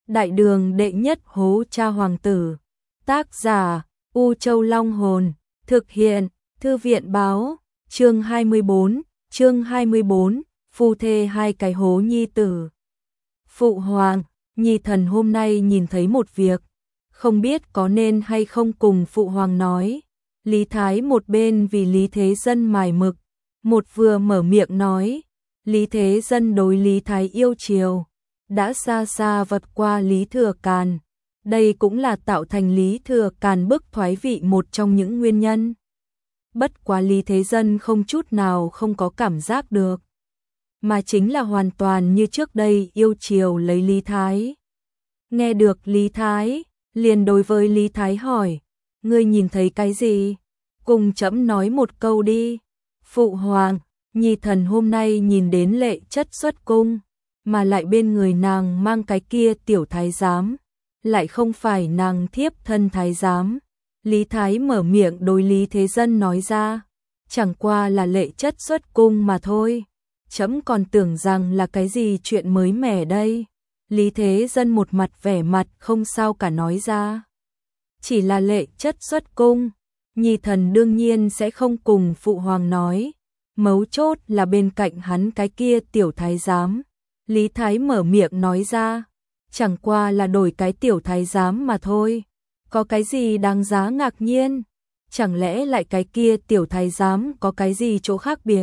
Đại đường đệ nhất hố cha hoàng tử. Tác giả U Châu Long Hồn. Thực hiện Thư viện Báo. Chương 24. Phu thê hai cái hố nhi tử. Phụ hoàng, nhi thần hôm nay nhìn thấy một việc, không biết có nên hay không cùng phụ hoàng nói. Lý Thái một bên vì Lý Thế Dân mài mực, một vừa mở miệng nói. Lý Thế Dân đối Lý Thái yêu chiều, đã xa xa vượt qua Lý Thừa Càn. Đây cũng là tạo thành Lý Thừa Càn bức thoái vị một trong những nguyên nhân. Bất quá Lý Thế Dân không chút nào không có cảm giác được, mà chính là hoàn toàn như trước đây yêu chiều lấy Lý Thái. Nghe được Lý Thái, liền đối với Lý Thái hỏi, ngươi nhìn thấy cái gì? Cùng trẫm nói một câu đi. Phụ hoàng, nhi thần hôm nay nhìn đến Lệ Chất xuất cung, mà lại bên người nàng mang cái kia tiểu thái giám, lại không phải nàng thiếp thân thái giám. Lý Thái mở miệng đối Lý Thế Dân nói ra, chẳng qua là Lệ Chất xuất cung mà thôi, trẫm còn tưởng rằng là cái gì chuyện mới mẻ đây. Lý Thế Dân một mặt vẻ mặt không sao cả nói ra, chỉ là Lệ Chất xuất cung, nhi thần đương nhiên sẽ không cùng phụ hoàng nói, mấu chốt là bên cạnh hắn cái kia tiểu thái giám. Lý Thái mở miệng nói ra, chẳng qua là đổi cái tiểu thái giám mà thôi, có cái gì đáng giá ngạc nhiên, chẳng lẽ lại cái kia tiểu thái giám có cái gì chỗ khác biệt.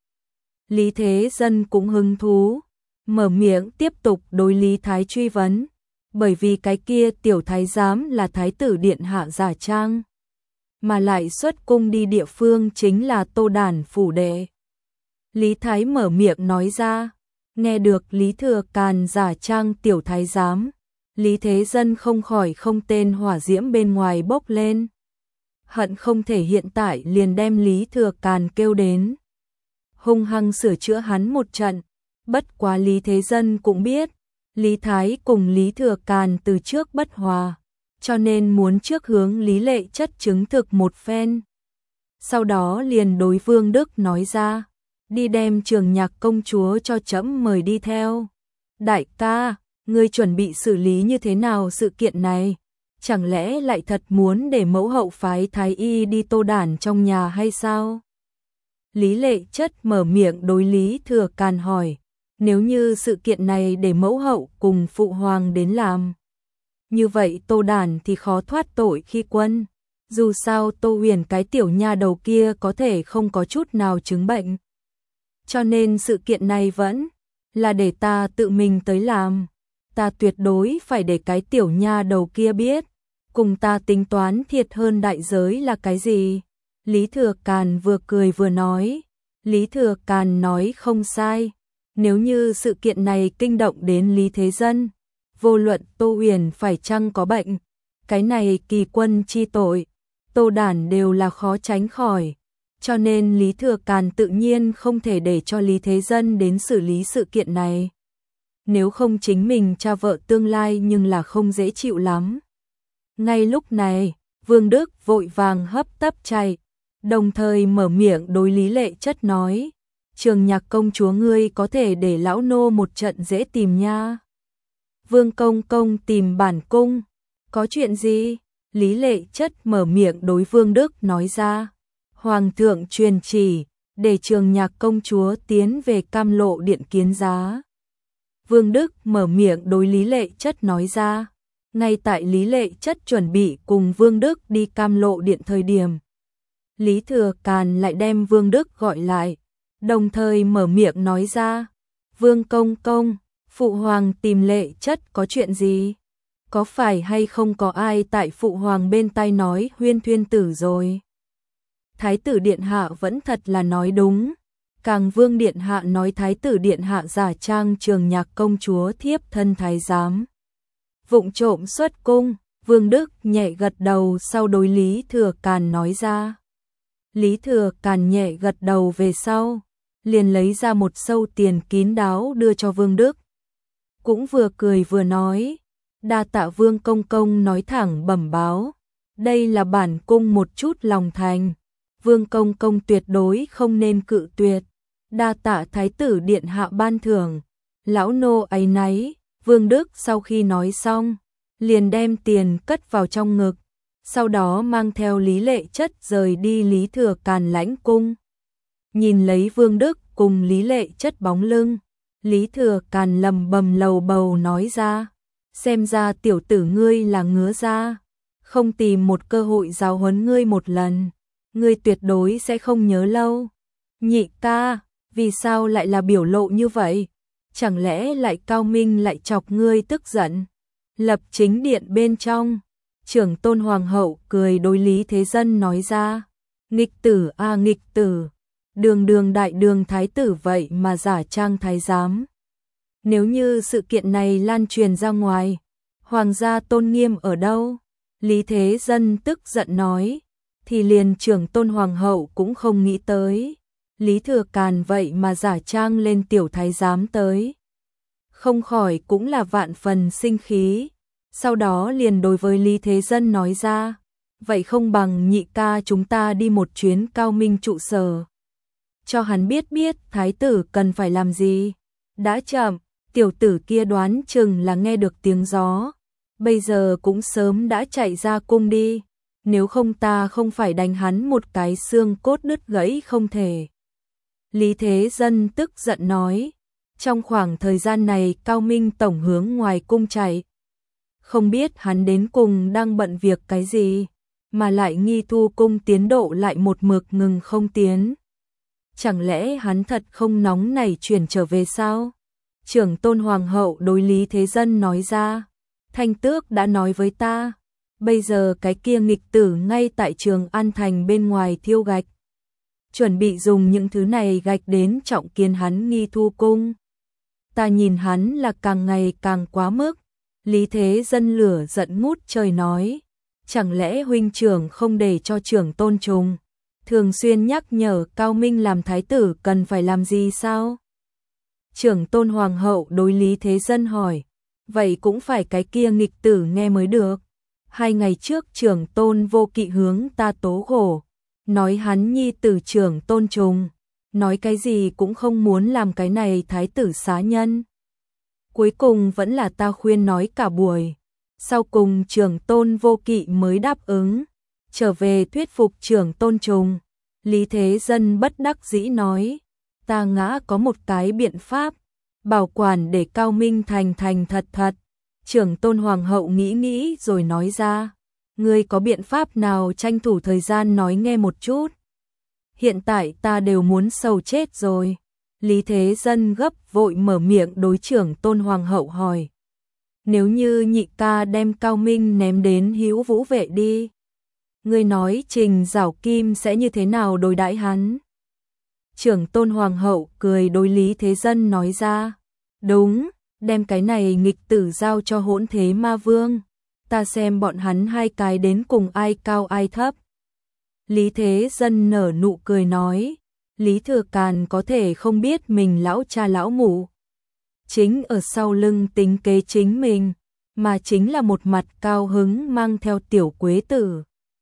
Lý Thế Dân cũng hứng thú, mở miệng tiếp tục đối Lý Thái truy vấn, bởi vì cái kia tiểu thái giám là thái tử điện hạ giả trang, mà lại xuất cung đi địa phương chính là Tô Đản phủ đệ. Lý Thái mở miệng nói ra, nghe được Lý Thừa Càn giả trang tiểu thái giám, Lý Thế Dân không khỏi không tên hỏa diễm bên ngoài bốc lên, hận không thể hiện tại liền đem Lý Thừa Càn kêu đến, hung hăng sửa chữa hắn một trận. Bất quá Lý Thế Dân cũng biết, Lý Thái cùng Lý Thừa Càn từ trước bất hòa, cho nên muốn trước hướng Lý Lệ Chất chứng thực một phen. Sau đó liền đối Vương Đức nói ra, đi đem Trường Nhạc công chúa cho trẫm mời đi theo. Đại ca, ngươi chuẩn bị xử lý như thế nào sự kiện này? Chẳng lẽ lại thật muốn để mẫu hậu phái thái y đi Tô Đản trong nhà hay sao? Lý Lệ Chất mở miệng đối Lý Thừa Càn hỏi, nếu như sự kiện này để mẫu hậu cùng phụ hoàng đến làm, như vậy Tô Đản thì khó thoát tội khi quân. Dù sao Tô Huyền cái tiểu nha đầu kia có thể không có chút nào chứng bệnh, cho nên sự kiện này vẫn là để ta tự mình tới làm. Ta tuyệt đối phải để cái tiểu nha đầu kia biết, cùng ta tính toán thiệt hơn đại giới là cái gì. Lý Thừa Càn vừa cười vừa nói. Lý Thừa Càn nói không sai, nếu như sự kiện này kinh động đến Lý Thế Dân, vô luận Tô Huyền phải chăng có bệnh, cái này kỳ quân chi tội, Tô Đản đều là khó tránh khỏi, cho nên Lý Thừa Càn tự nhiên không thể để cho Lý Thế Dân đến xử lý sự kiện này. Nếu không chính mình cha vợ tương lai nhưng là không dễ chịu lắm. Ngay lúc này, Vương Đức vội vàng hấp tấp chạy, đồng thời mở miệng đối Lý Lệ Chất nói, Trường Nhạc công chúa ngươi có thể để lão nô một trận dễ tìm nha. Vương công công tìm bản cung, có chuyện gì? Lý Lệ Chất mở miệng đối Vương Đức nói ra, Hoàng thượng truyền chỉ, để Trường Nhạc công chúa tiến về Cam Lộ điện kiến giá. Vương Đức mở miệng đối Lý Lệ Chất nói ra, ngay tại Lý Lệ Chất chuẩn bị cùng Vương Đức đi Cam Lộ điện thời điểm, Lý Thừa Càn lại đem Vương Đức gọi lại, đồng thời mở miệng nói ra, Vương công công, phụ hoàng tìm Lệ Chất có chuyện gì? Có phải hay không có ai tại phụ hoàng bên tai nói huyên thuyên tử rồi? Thái tử điện hạ vẫn thật là nói đúng, Càng Vương điện hạ nói thái tử điện hạ giả trang Trường Nhạc công chúa thiếp thân thái giám, vụng trộm xuất cung. Vương Đức nhẹ gật đầu sau đối Lý Thừa Càn nói ra. Lý Thừa Càn nhẹ gật đầu về sau, liền lấy ra một sâu tiền kín đáo đưa cho Vương Đức. Cũng vừa cười vừa nói, đa tạ Vương công công nói thẳng bẩm báo, đây là bản cung một chút lòng thành, Vương công công tuyệt đối không nên cự tuyệt, đa tạ thái tử điện hạ ban thưởng, lão nô áy náy. Vương Đức sau khi nói xong, liền đem tiền cất vào trong ngực, sau đó mang theo Lý Lệ Chất rời đi Lý Thừa Càn lãnh cung. Nhìn lấy Vương Đức cùng Lý Lệ Chất bóng lưng, Lý Thừa Càn lầm bầm lầu bầu nói ra, xem ra tiểu tử ngươi là ngứa ra, không tìm một cơ hội giáo huấn ngươi một lần, ngươi tuyệt đối sẽ không nhớ lâu. Nhị ca, vì sao lại là biểu lộ như vậy? Chẳng lẽ lại Cao Minh lại chọc ngươi tức giận? Lập chính điện bên trong, trưởng tôn hoàng hậu cười đối Lý Thế Dân nói ra, nghịch tử a nghịch tử, đường đường đại đường thái tử vậy mà giả trang thái giám. Nếu như sự kiện này lan truyền ra ngoài, hoàng gia tôn nghiêm ở đâu? Lý Thế Dân tức giận nói, thì liền trưởng tôn hoàng hậu cũng không nghĩ tới. Lý Thừa Càn vậy mà giả trang lên tiểu thái giám tới. Không khỏi cũng là vạn phần sinh khí. Sau đó liền đối với Lý Thế Dân nói ra, vậy không bằng nhị ca chúng ta đi một chuyến Cao Minh trụ sở. Cho hắn biết thái tử cần phải làm gì. Đã chậm, tiểu tử kia đoán chừng là nghe được tiếng gió. Bây giờ cũng sớm đã chạy ra cung đi. Nếu không ta không phải đánh hắn một cái xương cốt đứt gãy không thể. Lý Thế Dân tức giận nói, trong khoảng thời gian này Cao Minh tổng hướng ngoài cung chạy. Không biết hắn đến cùng đang bận việc cái gì, mà lại nghi thu cung tiến độ lại một mực ngừng không tiến. Chẳng lẽ hắn thật không nóng nảy chuyển trở về sao? Trưởng tôn hoàng hậu đối Lý Thế Dân nói ra, Thanh Tước đã nói với ta, bây giờ cái kia nghịch tử ngay tại Trường An Thành bên ngoài thiêu gạch. Chuẩn bị dùng những thứ này gạch đến trọng kiến hắn nghi thu cung. Ta nhìn hắn là càng ngày càng quá mức. Lý Thế Dân lửa giận ngút trời nói, chẳng lẽ huynh trưởng không để cho trưởng tôn trùng thường xuyên nhắc nhở Cao Minh làm thái tử cần phải làm gì sao? Trưởng tôn hoàng hậu đối Lý Thế Dân hỏi, vậy cũng phải cái kia nghịch tử nghe mới được. 2 ngày trước trưởng tôn Vô Kỵ hướng ta tố khổ, nói hắn nhi tử trưởng tôn trùng, nói cái gì cũng không muốn làm cái này thái tử xá nhân. Cuối cùng vẫn là ta khuyên nói cả buổi, sau cùng trưởng tôn Vô Kỵ mới đáp ứng, trở về thuyết phục trưởng tôn trùng. Lý Thế Dân bất đắc dĩ nói, ta ngã có một cái biện pháp, bảo quản để Cao Minh thành thành thật thật. Trưởng tôn hoàng hậu nghĩ rồi nói ra, ngươi có biện pháp nào tranh thủ thời gian nói nghe một chút. Hiện tại ta đều muốn sầu chết rồi. Lý Thế Dân gấp vội mở miệng đối trưởng tôn hoàng hậu hỏi, nếu như nhị ca đem Cao Minh ném đến Hữu Vũ Vệ đi, ngươi nói Trình Giảo Kim sẽ như thế nào đối đãi hắn? Trưởng tôn hoàng hậu cười đối Lý Thế Dân nói ra, đúng, đem cái này nghịch tử giao cho Hỗn Thế Ma Vương, ta xem bọn hắn 2 cái đến cùng ai cao ai thấp. Lý Thế Dân nở nụ cười nói, Lý Thừa Càn có thể không biết mình lão cha lão mụ chính ở sau lưng tính kế chính mình, mà chính là một mặt cao hứng mang theo tiểu quế tử.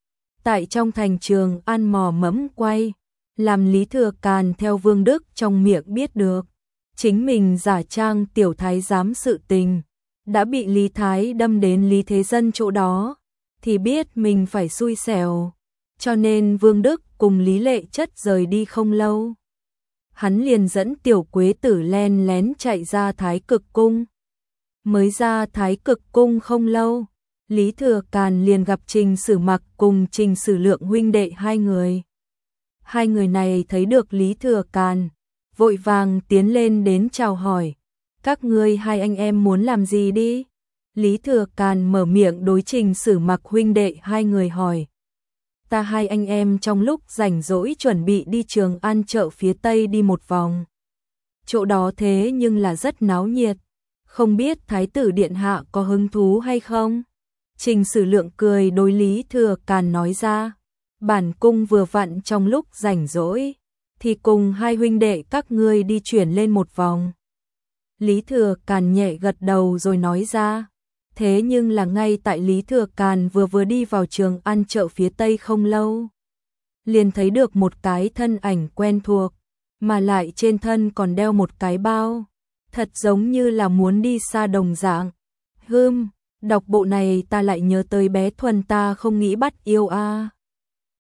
Tại trong thành Trường An mò mẫm quay, làm Lý Thừa Càn theo Vương Đức trong miệng biết được, chính mình giả trang tiểu thái giám sự tình, đã bị Lý Thái đâm đến Lý Thế Dân chỗ đó, thì biết mình phải xui xẻo. Cho nên Vương Đức cùng Lý Lệ Chất rời đi không lâu, hắn liền dẫn tiểu quế tử len lén chạy ra Thái Cực Cung. Mới ra Thái Cực Cung không lâu, Lý Thừa Càn liền gặp Trình Sử Mặc cùng Trình Sử Lượng huynh đệ 2 người. 2 người này thấy được Lý Thừa Càn, vội vàng tiến lên đến chào hỏi, các ngươi 2 anh em muốn làm gì đi? Lý Thừa Càn mở miệng đối Trình Sử Mặc huynh đệ 2 người hỏi, ta 2 anh em trong lúc rảnh rỗi chuẩn bị đi Trường An chợ phía Tây đi một vòng. Chỗ đó thế nhưng là rất náo nhiệt, không biết Thái tử Điện Hạ có hứng thú hay không? Trình Sử Lượng cười đối Lý Thừa Càn nói ra, bản cung vừa vặn trong lúc rảnh rỗi, thì cùng 2 huynh đệ các ngươi đi chuyển lên một vòng. Lý Thừa Càn nhẹ gật đầu rồi nói ra, thế nhưng là ngay tại Lý Thừa Càn vừa đi vào Trường An chợ phía Tây không lâu, liền thấy được một cái thân ảnh quen thuộc, mà lại trên thân còn đeo một cái bao. thật giống như là muốn đi xa đồng dạng. Đọc bộ này ta lại nhớ tới bé Thuần ta không nghĩ bắt yêu a.